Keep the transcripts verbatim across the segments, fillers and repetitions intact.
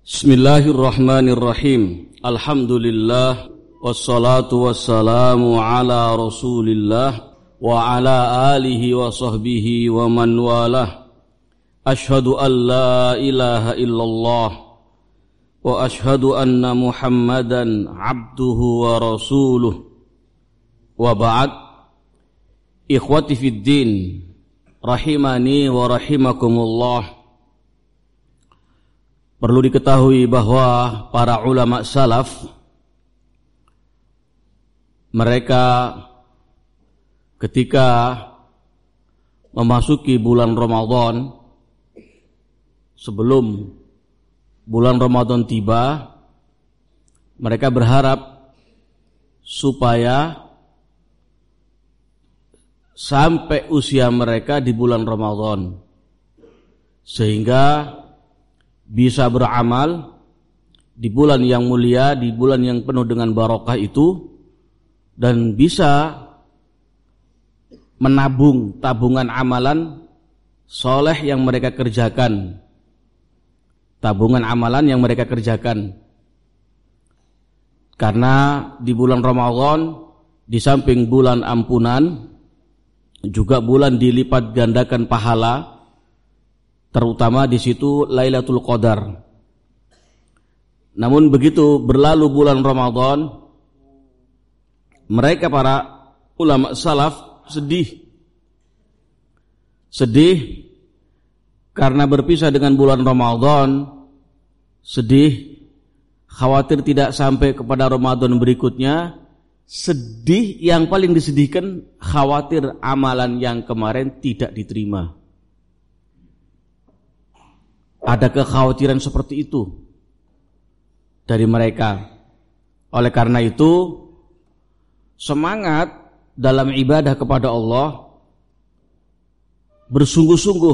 Bismillahirrahmanirrahim. Alhamdulillah wassalatu wassalamu ala Rasulillah wa ala alihi wa sahbihi wa man walah. Ashhadu an la ilaha illallah wa ashhadu anna Muhammadan abduhu wa rasuluh. Wa ba'd. Ikhwati fid din, rahimani wa rahimakumullah. Perlu diketahui bahwa para ulama salaf, mereka ketika memasuki bulan Ramadan, sebelum bulan Ramadan tiba, mereka berharap supaya sampai usia mereka di bulan Ramadan, sehingga bisa beramal di bulan yang mulia, di bulan yang penuh dengan barokah itu, dan bisa menabung tabungan amalan soleh yang mereka kerjakan, tabungan amalan yang mereka kerjakan. Karena di bulan Ramadan, di samping bulan ampunan, juga bulan dilipat gandakan pahala, terutama di situ Lailatul Qadar. Namun begitu berlalu bulan Ramadan, mereka para ulama salaf sedih. Sedih karena berpisah dengan bulan Ramadan, sedih khawatir tidak sampai kepada Ramadan berikutnya, sedih yang paling disedihkan khawatir amalan yang kemarin tidak diterima. Ada kekhawatiran seperti itu dari mereka. Oleh karena itu, semangat dalam ibadah kepada Allah, bersungguh-sungguh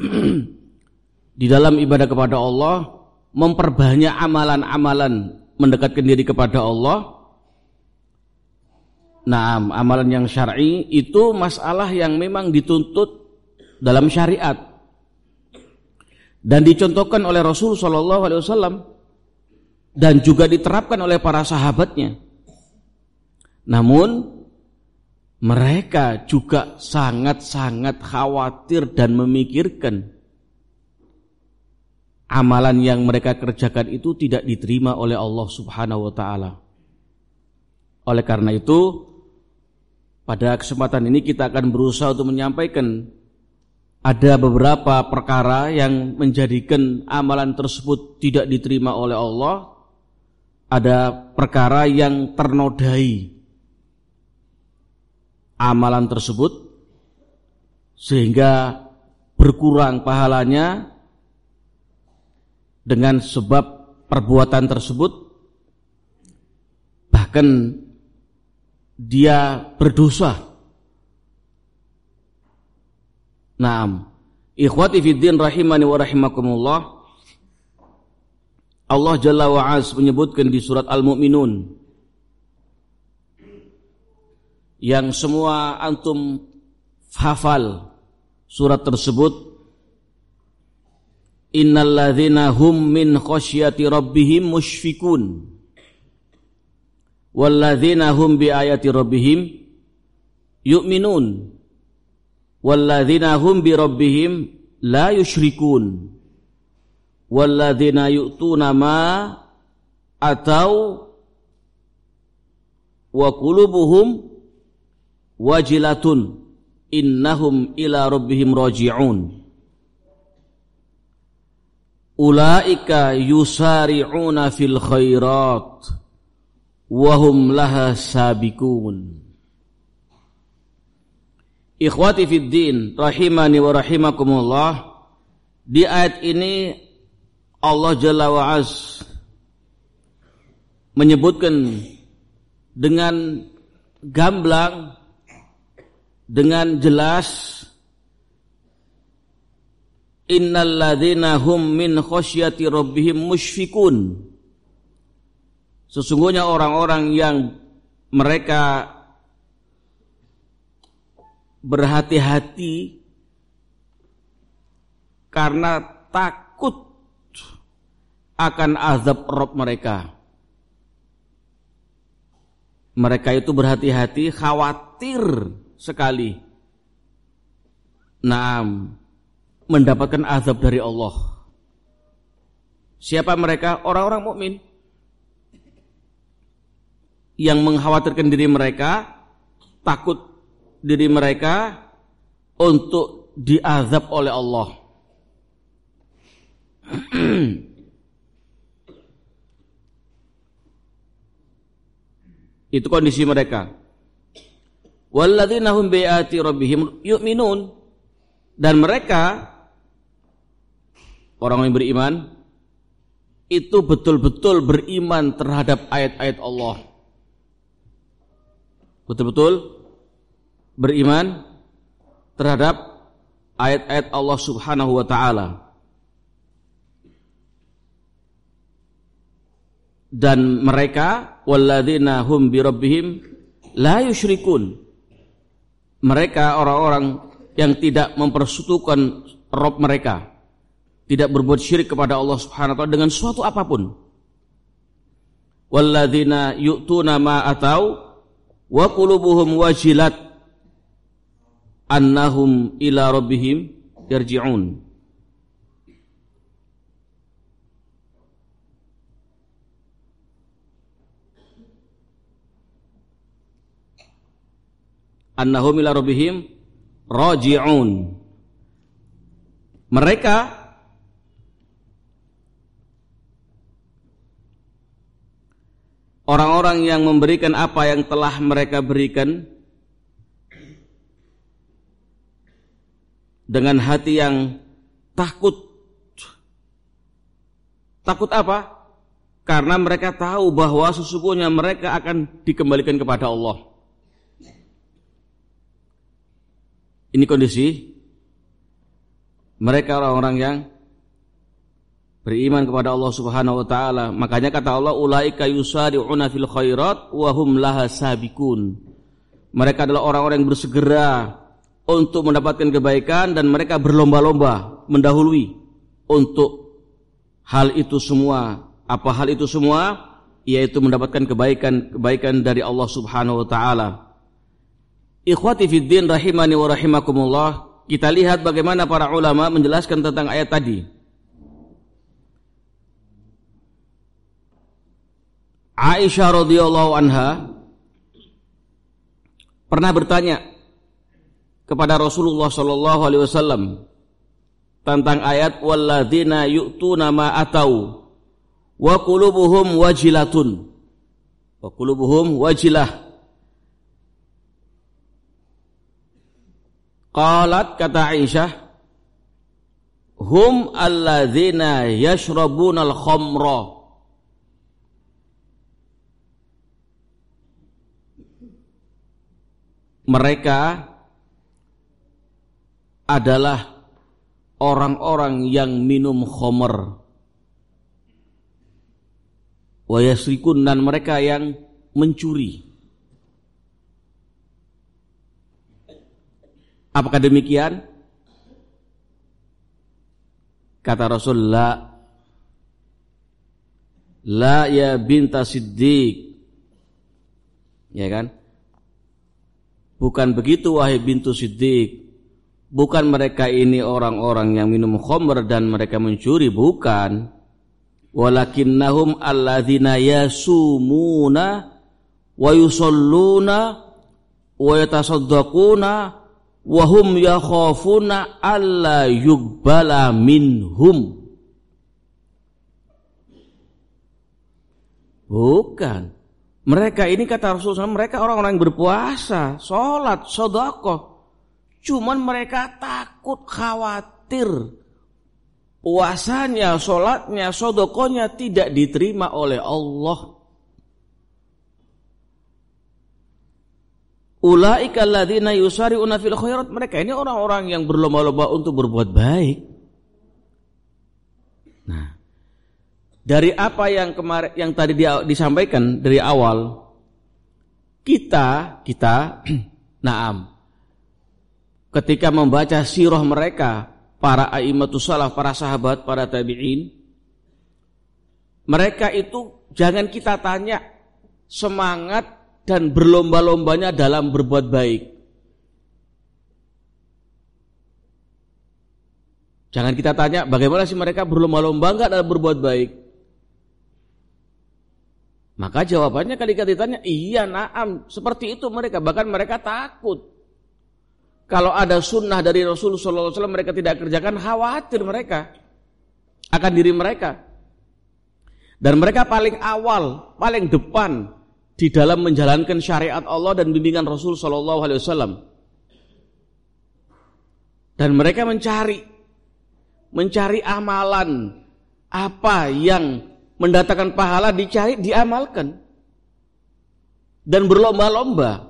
di dalam ibadah kepada Allah, memperbanyak amalan-amalan mendekatkan diri kepada Allah. Nah, amalan yang syar'i itu masalah yang memang dituntut dalam syariat dan dicontohkan oleh Rasul sallallahu alaihi wasallam dan juga diterapkan oleh para sahabatnya. Namun mereka juga sangat-sangat khawatir dan memikirkan amalan yang mereka kerjakan itu tidak diterima oleh Allah Subhanahu wa taala. Oleh karena itu, pada kesempatan ini kita akan berusaha untuk menyampaikan ada beberapa perkara yang menjadikan amalan tersebut tidak diterima oleh Allah. Ada perkara yang ternodai amalan tersebut sehingga berkurang pahalanya dengan sebab perbuatan tersebut, bahkan dia berdosa. Naam, ikhwati fiddin rahimani wa rahimakumullah. Allah Jalla wa Az menyebutkan di surat Al-Mu'minun, yang semua antum hafal surat tersebut. Innal ladzina hum min khasyati rabbihim musyfikun wal ladzina hum bi ayati rabbihim yu'minun walladzina hum bi rabbihim la yusyrikun walladzina yu'tuna ma atau wa qulubuhum wajilatun innahum ila rabbihim raji'un ulaika yusari'una fil khairat wa hum laha sabiqun. Ikhwati fid din, rahimani wa rahimakumullah. Di ayat ini Allah Jalla wa Az menyebutkan dengan gamblang, dengan jelas, innal ladzina hum min khasyati rabbihim musyfikun. Sesungguhnya orang-orang yang mereka berhati-hati karena takut akan azab Rabb mereka. Mereka itu berhati-hati, khawatir sekali. Naam, mendapatkan azab dari Allah. Siapa mereka? Orang-orang mukmin yang mengkhawatirkan diri mereka, takut diri mereka untuk diazab oleh Allah. Itu kondisi mereka. Walladzina hum bi ayati rabbihim yu'minun, dan mereka orang yang beriman itu betul-betul beriman terhadap ayat-ayat Allah. Betul-betul beriman terhadap ayat-ayat Allah Subhanahu wa taala. Dan mereka walladzina hum bi rabbihim la yusyrikun. Mereka orang-orang yang tidak mempersekutukan Rabb mereka, tidak berbuat syirik kepada Allah Subhanahu wa taala dengan suatu apapun. Walladzina yu'tuna ma atau wa qulubuhum wajilat annahum ila rabbihim yarji'un. Annahum ila rabbihim raji'un. Mereka orang-orang yang memberikan apa yang telah mereka berikan dengan hati yang takut. Takut apa? Karena mereka tahu bahwa sesungguhnya mereka akan dikembalikan kepada Allah. Ini kondisi mereka orang-orang yang beriman kepada Allah Subhanahu wa taala. Makanya kata Allah, ulaika yusari'una fil khairat wa hum laha sabiqun. Mereka adalah orang-orang yang bersegera untuk mendapatkan kebaikan dan mereka berlomba-lomba mendahului untuk hal itu semua. Apa hal itu semua? Yaitu mendapatkan kebaikan-kebaikan dari Allah Subhanahu wa taala. Ikhwati fiddin rahimani wa rahimakumullah, kita lihat bagaimana para ulama menjelaskan tentang ayat tadi. Aisyah radhiyallahu anha pernah bertanya kepada Rasulullah sallallahu alaihi wasallam tentang ayat walladzina yu'tuna ma atau wa qulubuhum wajilatun. Wa qulubuhum wajilah. Qalat, kata Aisyah, hum alladzina yashrabunal khamra. Mereka adalah orang-orang yang minum khamr. Wa yasrikun, dan mereka yang mencuri. Apakah demikian? Kata Rasulullah, la ya binta Siddiq. Ya kan? Bukan begitu wahai bintu Siddiq. Bukan mereka ini orang-orang yang minum khamr dan mereka mencuri, bukan. Walakinnahum alladzina yasumuna wa yusalluna wa yatasaddaquna wahum yakhafuna alla yuqbala minhum. Bukan. Mereka ini kata Rasulullah, mereka orang-orang yang berpuasa, sholat, sedekah. Cuman mereka takut, khawatir puasanya, sholatnya, sedekahnya tidak diterima oleh Allah. Ulaika alladzina yusari'una fil khairat. Mereka ini orang-orang yang berlomba-lomba untuk berbuat baik. Nah, dari apa yang kemarin yang tadi disampaikan dari awal, kita kita naam ketika membaca sirah mereka, para a'immatus salaf, para sahabat, para tabi'in, mereka itu jangan kita tanya semangat dan berlomba-lombanya dalam berbuat baik. Jangan kita tanya bagaimana sih mereka berlomba-lomba enggak dalam berbuat baik. Maka jawabannya ketika ditanya, iya na'am, seperti itu mereka. Bahkan mereka takut. Kalau ada sunnah dari Rasulullah shallallahu alaihi wasallam mereka tidak kerjakan, khawatir mereka akan diri mereka. Dan mereka paling awal, paling depan di dalam menjalankan syariat Allah dan bimbingan Rasul shallallahu alaihi wasallam. Dan mereka mencari, mencari amalan apa yang mendatangkan pahala, dicari, diamalkan. Dan berlomba-lomba.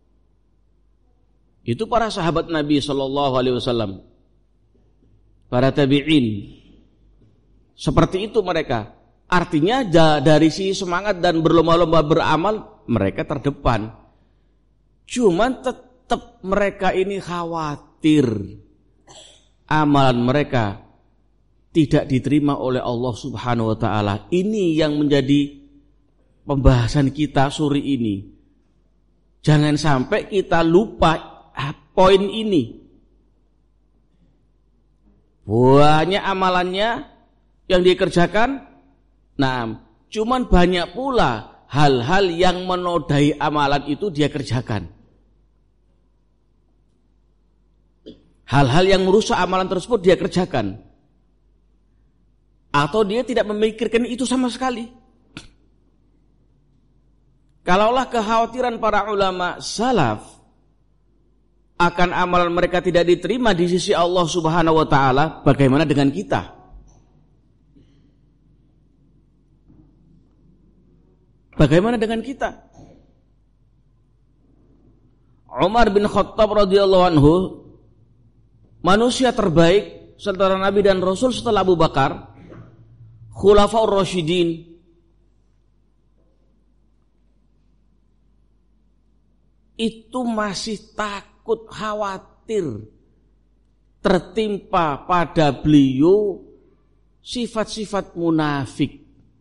Itu para sahabat Nabi shallallahu alaihi wasallam. Para tabi'in. Seperti itu mereka. Artinya dari sisi semangat dan berlomba-lomba beramal, mereka terdepan. Cuman tetap mereka ini khawatir amalan mereka tidak diterima oleh Allah Subhanahu wa taala. Ini yang menjadi pembahasan kita sore ini. Jangan sampai kita lupa poin ini. Banyak amalannya yang dikerjakan, nah, cuman banyak pula hal-hal yang menodai amalan itu dia kerjakan. Hal-hal yang merusak amalan tersebut dia kerjakan. Atau dia tidak memikirkan itu sama sekali. Kalaulah kekhawatiran para ulama salaf akan amalan mereka tidak diterima di sisi Allah Subhanahu wa taala, bagaimana dengan kita? Bagaimana dengan kita? Umar bin Khattab radhiyallahu anhu, manusia terbaik setelah Nabi dan Rasul setelah Abu Bakar, Khulafaur Rasyidin, itu masih takut, khawatir tertimpa pada beliau sifat-sifat munafik.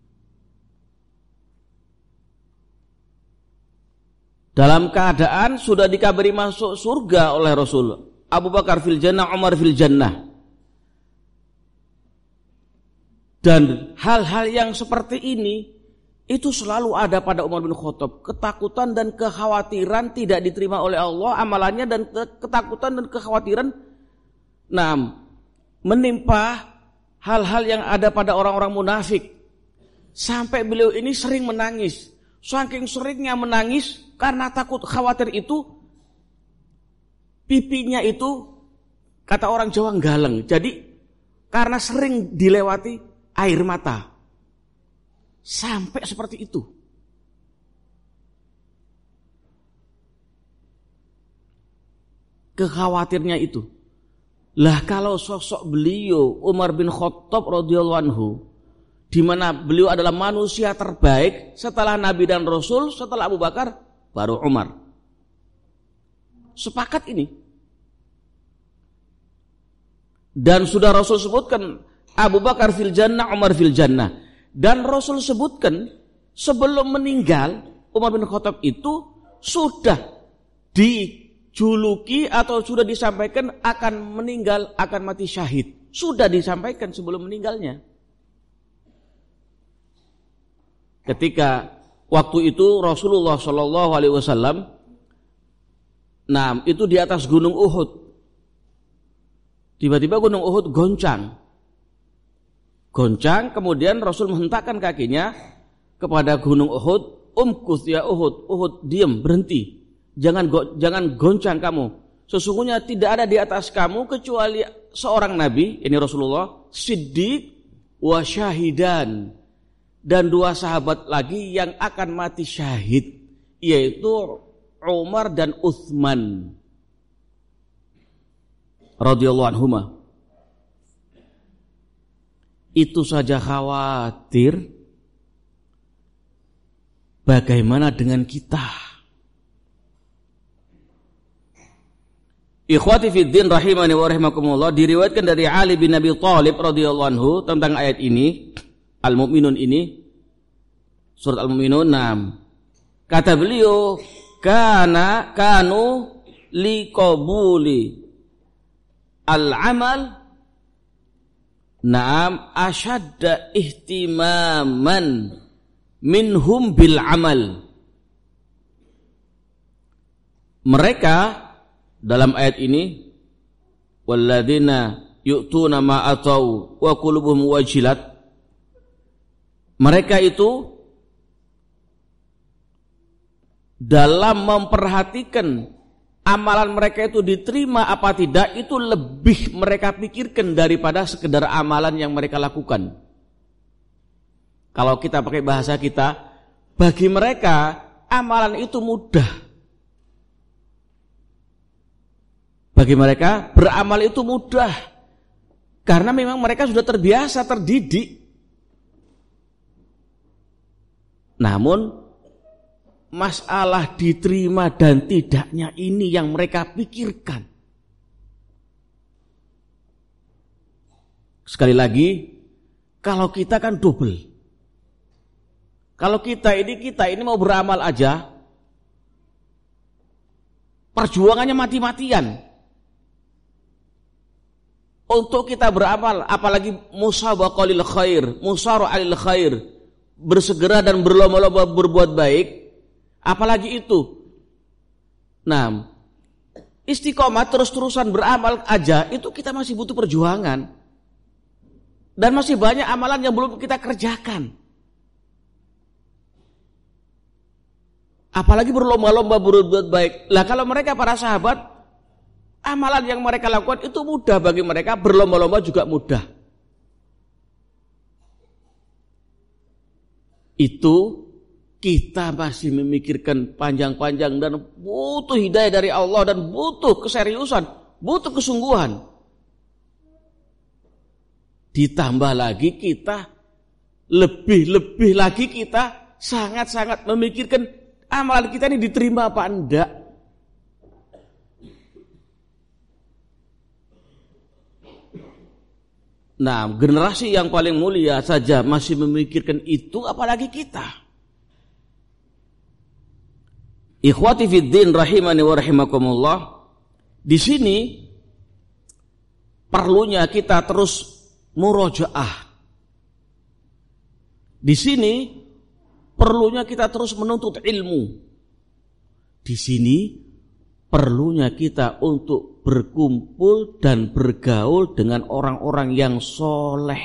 Dalam keadaan sudah dikabari masuk surga oleh Rasul, Abu Bakar fil jannah, Umar fil jannah. Dan hal-hal yang seperti ini itu selalu ada pada Umar bin Khattab. Ketakutan dan kekhawatiran tidak diterima oleh Allah amalannya, dan ketakutan dan kekhawatiran nah, menimpa hal-hal yang ada pada orang-orang munafik. Sampai beliau ini sering menangis. Saking seringnya menangis karena takut khawatir itu, pipinya itu kata orang Jawa galeng. Jadi karena sering dilewati air mata. Sampai seperti itu. Kekhawatirnya itu. Lah kalau sosok beliau Umar bin Khattab radhiyallahu anhu, di mana beliau adalah manusia terbaik setelah Nabi dan Rasul, setelah Abu Bakar baru Umar. Sepakat ini. Dan sudah Rasul sebutkan Abu Bakar fil jannah, Umar fil jannah. Dan Rasul sebutkan sebelum meninggal Umar bin Khattab itu sudah dijuluki atau sudah disampaikan akan meninggal, akan mati syahid. Sudah disampaikan sebelum meninggalnya. Ketika waktu itu Rasulullah shallallahu alaihi wasallam, nah itu di atas gunung Uhud. Tiba-tiba gunung Uhud goncang. Goncang, kemudian Rasul menghentakkan kakinya kepada gunung Uhud, umkus ya Uhud, Uhud diam, berhenti, jangan go, jangan goncang kamu. Sesungguhnya tidak ada di atas kamu kecuali seorang Nabi, ini Rasulullah, Siddiq wa syahidan, dan dua sahabat lagi yang akan mati syahid, yaitu Umar dan Utsman radhiyallahu anhuma. Itu saja khawatir, bagaimana dengan kita? Ikhwati fiddin rahimani wa rahimakumullah, diriwayatkan dari Ali bin Abi Thalib radhiyallahu anhu tentang ayat ini, Al-Mu'minun ini, Surat Al-Mu'minun enam. Kata beliau, kana kanu liqabuli al-amal na'am ashadda ihtimaman minhum bil amal. Mereka dalam ayat ini, walladzina yu'tuna ma atau wa qulubuhum wajilat, mereka itu dalam memperhatikan amalan mereka itu diterima apa tidak, itu lebih mereka pikirkan daripada sekedar amalan yang mereka lakukan. Kalau kita pakai bahasa kita, bagi mereka amalan itu mudah. Bagi mereka beramal itu mudah, karena memang mereka sudah terbiasa, terdidik. Namun masalah diterima dan tidaknya ini yang mereka pikirkan. Sekali lagi, kalau kita kan double. Kalau kita ini kita ini mau beramal aja, perjuangannya mati-matian. Untuk kita beramal, apalagi musabaqah lil khair, musara'ah lil khair, bersegera dan berlomba-lomba berbuat baik, apalagi itu. Nah, istiqomah terus-terusan beramal aja, itu kita masih butuh perjuangan. Dan masih banyak amalan yang belum kita kerjakan. Apalagi berlomba-lomba berbuat baik. Lah kalau mereka para sahabat, amalan yang mereka lakukan itu mudah bagi mereka, berlomba-lomba juga mudah. Itu kita masih memikirkan panjang-panjang dan butuh hidayah dari Allah dan butuh keseriusan, butuh kesungguhan. Ditambah lagi kita, lebih-lebih lagi kita sangat-sangat memikirkan amalan kita ini diterima apa enggak. Nah, generasi yang paling mulia saja masih memikirkan itu, apalagi kita. Ikhwati fiddin rahimani wa rahimakumullah. Di sini perlunya kita terus murojaah. Di sini perlunya kita terus menuntut ilmu. Di sini perlunya kita untuk berkumpul dan bergaul dengan orang-orang yang soleh.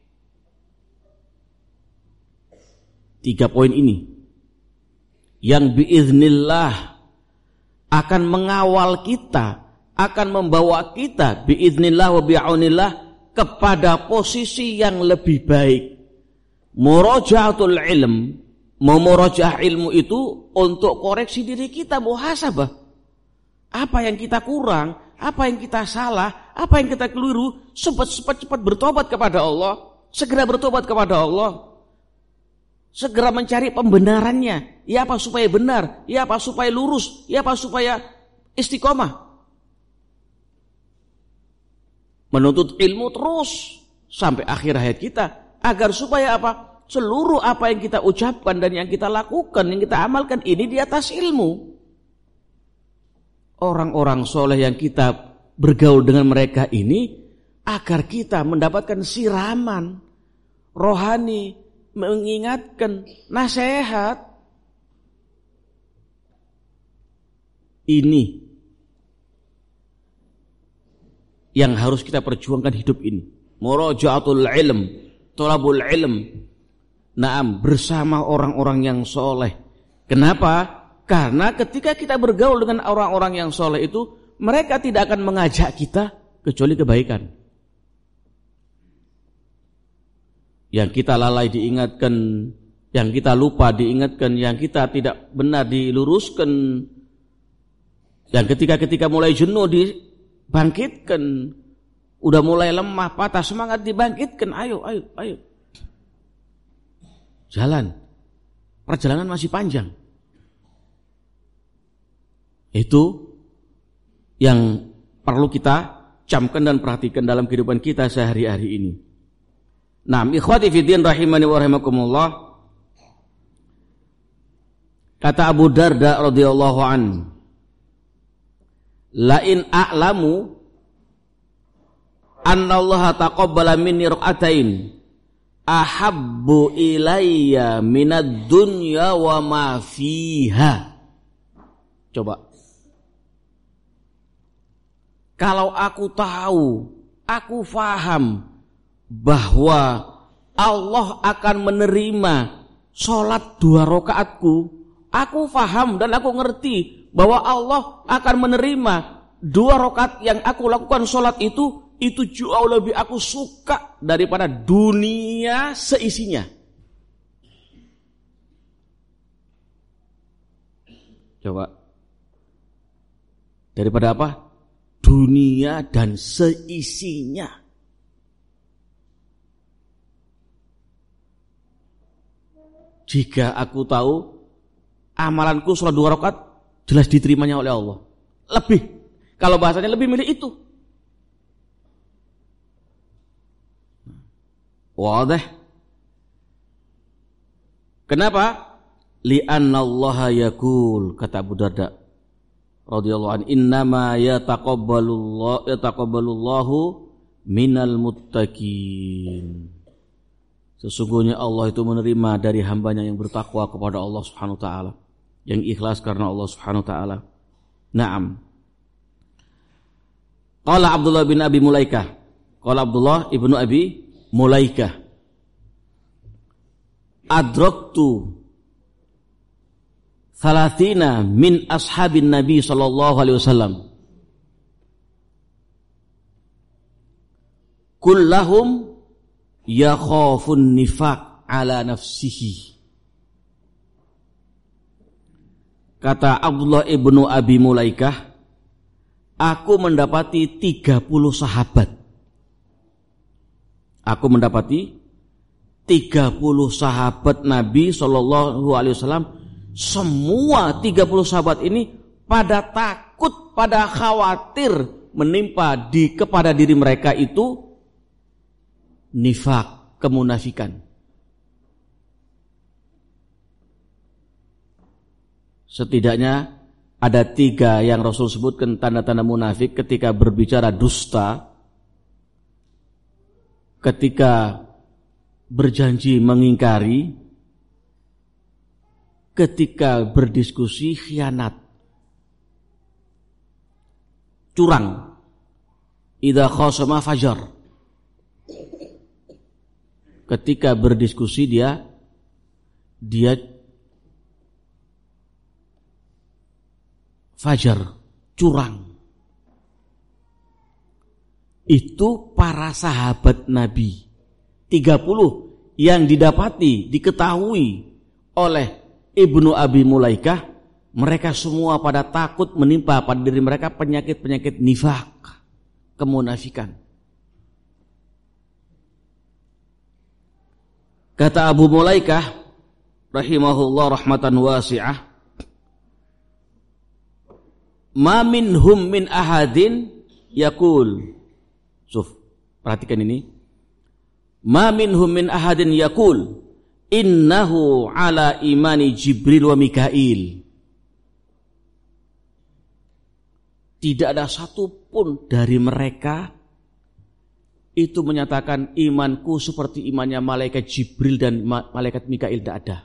Tiga poin ini yang biiznillah akan mengawal kita, akan membawa kita biiznillah wa bi'aunillah kepada posisi yang lebih baik. Murajaatul ilm, memurajaah ilmu itu untuk koreksi diri kita, muhasabah. Apa yang kita kurang, apa yang kita salah, apa yang kita keliru, cepat-cepat bertobat kepada Allah, segera bertobat kepada Allah, segera mencari pembenarannya. Ya apa supaya benar, ya apa supaya lurus, ya apa supaya istiqomah. Menuntut ilmu terus sampai akhir hayat kita, agar supaya apa? Seluruh apa yang kita ucapkan dan yang kita lakukan, yang kita amalkan ini di atas ilmu. Orang-orang soleh yang kita bergaul dengan mereka ini, agar kita mendapatkan siraman rohani, mengingatkan nasihat. Ini yang harus kita perjuangkan hidup ini. Murajaatul ilm, thalabul ilm. Naam, bersama orang-orang yang soleh. Kenapa? Karena ketika kita bergaul dengan orang-orang yang soleh itu, mereka tidak akan mengajak kita kecuali kebaikan. Yang kita lalai diingatkan, yang kita lupa diingatkan, yang kita tidak benar diluruskan, yang ketika-ketika mulai jenuh dibangkitkan, udah mulai lemah, patah semangat dibangkitkan, ayo, ayo, ayo. Jalan, perjalanan masih panjang. Itu yang perlu kita camkan dan perhatikan dalam kehidupan kita sehari-hari ini. Nah, ikhwati fiddin rahimani wa rahimakumullah. Kata Abu Darda radhiyallahu an, la in a'lamu anna Allah taqabbala minni rak'atain ahabbu ilayya minad dunya wa ma fiha. Coba. Kalau aku tahu, aku faham bahwa Allah akan menerima sholat dua rakaatku, aku faham dan aku ngerti bahwa Allah akan menerima dua rakaat yang aku lakukan sholat itu, itu jauh lebih aku suka daripada dunia seisinya. Coba. Daripada apa? Dunia dan seisinya. Jika aku tahu amalanku sholat dua rakaat jelas diterimanya oleh Allah. Lebih. Kalau bahasanya lebih milih itu. Wadah. Kenapa? Li'anna Allah yaqul, kata Abu Darda radhiyallahu anhu, innama yataqabbalullahu yataqabbalullahu minal muttaqin. Sesungguhnya Allah itu menerima dari hambanya yang bertakwa kepada Allah Subhanahu wa taala, yang ikhlas karena Allah Subhanahu wa taala. Naam. Qala Abdullah bin Abi Mulaikah. Qala Abdullah ibnu Abi Mulaikah, adraktu thalathina min ashabin Nabi sallallahu alaihi wasallam kullahum yakhafun nifaq ala nafsihi. Kata Abdullah ibnu Abi Mulaikah, aku mendapati tiga puluh sahabat. Aku mendapati tiga puluh sahabat Nabi sallallahu alaihi wasallam, semua tiga puluh sahabat ini pada takut, pada khawatir menimpa di kepada diri mereka itu nifak, kemunafikan. Setidaknya ada tiga yang Rasul sebutkan tanda-tanda munafik: ketika berbicara dusta, ketika berjanji mengingkari, ketika berdiskusi khianat, curang, idza khasama fajar. Ketika berdiskusi dia dia fajar, curang. Itu para sahabat Nabi tiga puluh yang didapati, diketahui oleh Ibnu Abi Mulaikah. Mereka semua pada takut menimpa pada diri mereka penyakit-penyakit nifak, kemunafikan. Kata Abu Mulaikah rahimahullah rahmatan wasi'ah, ma minhum min ahadin yaqul. Suf, perhatikan ini. Ma minhum min ahadin yaqul innahu ala imani Jibril wa Mikail. Tidak ada satupun dari mereka itu menyatakan imanku seperti imannya malaikat Jibril dan malaikat Mikail. Tidak ada.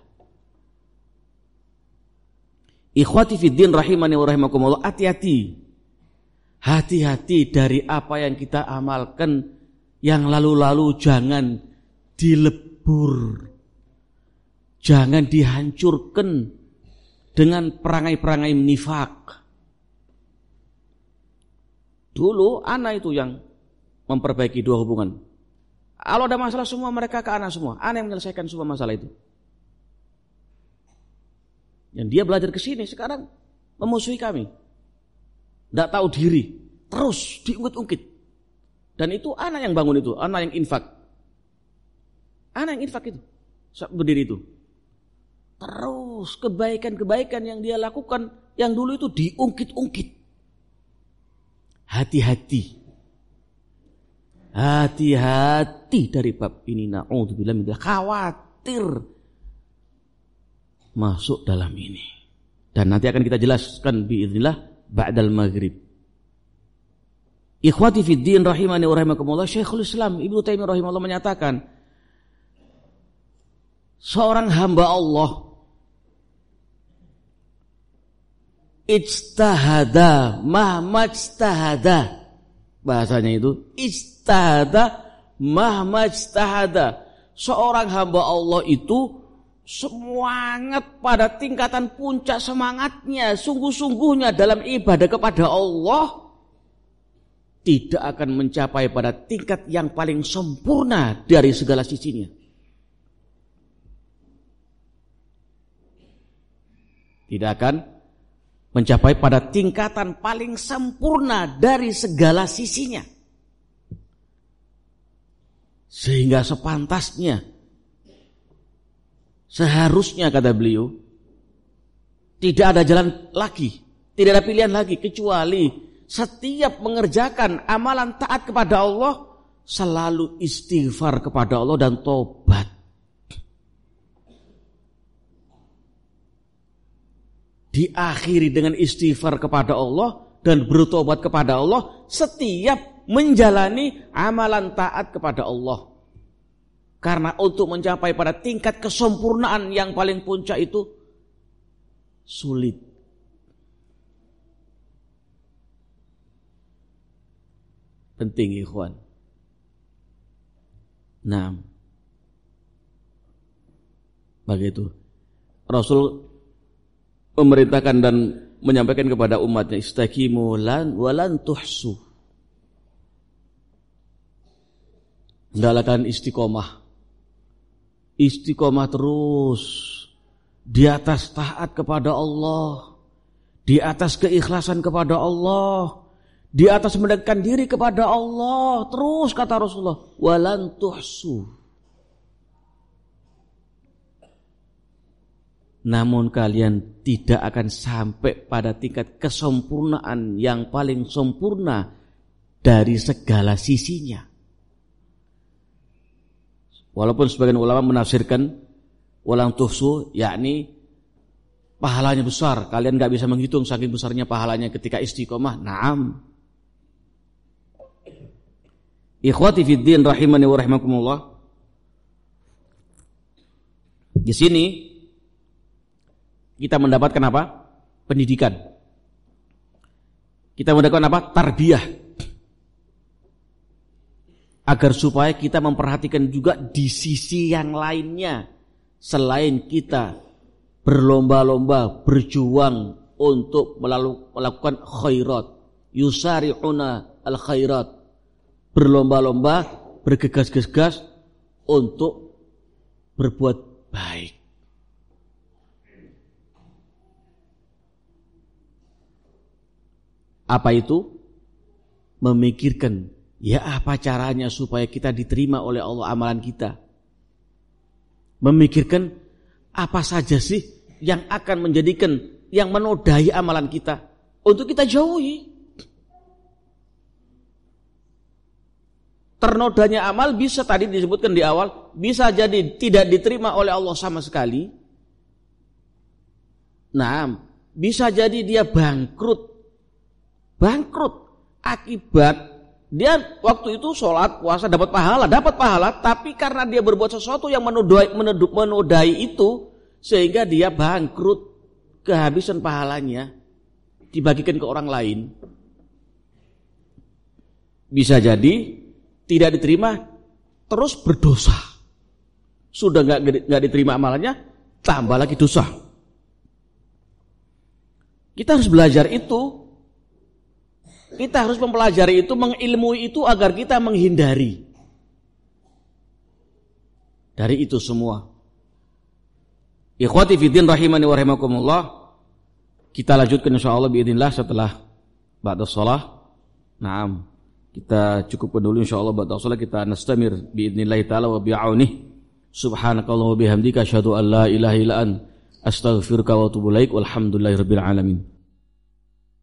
Ikhwati fiddin rahimani wa rahimakumullah, hati-hati. Hati-hati dari apa yang kita amalkan yang lalu-lalu, jangan dilebur, jangan dihancurkan dengan perangai-perangai nifak. Dulu anak itu yang memperbaiki dua hubungan. Kalau ada masalah semua mereka ke anak semua, anak yang menyelesaikan semua masalah itu. Yang dia belajar ke sini sekarang memusuhi kami. Tidak tahu diri, terus diungkit-ungkit. Dan itu anak yang bangun itu, anak yang infak. Anak yang infak itu, berdiri itu. Terus kebaikan-kebaikan yang dia lakukan, yang dulu itu diungkit-ungkit. Hati-hati. Hati-hati dari bab ini. Na'udzubillah min dzalik. Khawatir masuk dalam ini. Dan nanti akan kita jelaskan biidznillah ba'dal maghrib. Ikhwati fid din rahimani wa rahimakumullah, Syekhul Islam Ibnu Taimiyah rahimahullah menyatakan, seorang hamba Allah ijtahada mahma ijtahada, bahasanya itu ijtahada mahma ijtahada. Seorang hamba Allah itu semangat pada tingkatan puncak semangatnya, sungguh-sungguhnya dalam ibadah kepada Allah, tidak akan mencapai pada tingkat yang paling sempurna dari segala sisinya. Tidak akan mencapai pada tingkatan paling sempurna dari segala sisinya. Sehingga sepantasnya, seharusnya kata beliau, tidak ada jalan lagi, tidak ada pilihan lagi kecuali setiap mengerjakan amalan taat kepada Allah selalu istighfar kepada Allah dan tobat. Diakhiri dengan istighfar kepada Allah dan bertobat kepada Allah setiap menjalani amalan taat kepada Allah. Karena untuk mencapai pada tingkat kesempurnaan yang paling puncak itu sulit. Penting ikhwan. Nah, begitu. Rasul memerintahkan dan menyampaikan kepada umatnya, istaqimu lan walan tuhsu. Hendaklah kalian istiqomah. Istiqomah terus di atas taat kepada Allah, di atas keikhlasan kepada Allah, di atas mendekatkan diri kepada Allah. Terus kata Rasulullah, walan tuhsu. Namun kalian tidak akan sampai pada tingkat kesempurnaan yang paling sempurna dari segala sisinya. Walaupun sebagian ulama menafsirkan walang tuhsu, yakni pahalanya besar, kalian gak bisa menghitung saking besarnya pahalanya ketika istiqomah. Naam. Ikhwati fid din rahimani wa rahimakumullah. Di sini kita mendapatkan apa? Pendidikan. Kita mendapatkan apa? Tarbiyah. Agar supaya kita memperhatikan juga di sisi yang lainnya. Selain kita berlomba-lomba, berjuang untuk melakukan khairat. Yusari'una al-khairat. Berlomba-lomba, bergegas-gegas untuk berbuat baik. Apa itu? Memikirkan, ya apa caranya supaya kita diterima oleh Allah amalan kita. Memikirkan apa saja sih yang akan menjadikan, yang menodai amalan kita untuk kita jauhi. Ternodanya amal bisa tadi disebutkan di awal, bisa jadi tidak diterima oleh Allah sama sekali. Nah, bisa jadi dia bangkrut. Bangkrut akibat dia waktu itu sholat, puasa, dapat pahala, dapat pahala, tapi karena dia berbuat sesuatu yang menodai, menodai itu, sehingga dia bangkrut, kehabisan pahalanya, dibagikan ke orang lain. Bisa jadi tidak diterima, terus berdosa. Sudah nggak nggak diterima amalannya, tambah lagi dosa. Kita harus belajar itu. Kita harus mempelajari itu, mengilmui itu agar kita menghindari dari itu semua. Ikhwati fiddin rahimani wa rahimakumullah. Kita lanjutkan insyaallah biidznillah setelah ba'da shalah. Naam. Kita cukupkan dulu insyaallah ba'da shalah, kita nastamir biidznillah taala wa bi'aunih. Subhanakallahumma wa bihamdika asyhadu an la ilaha illa anta astaghfiruka wa atubu ilaik. Walhamdulillahirabbil alamin.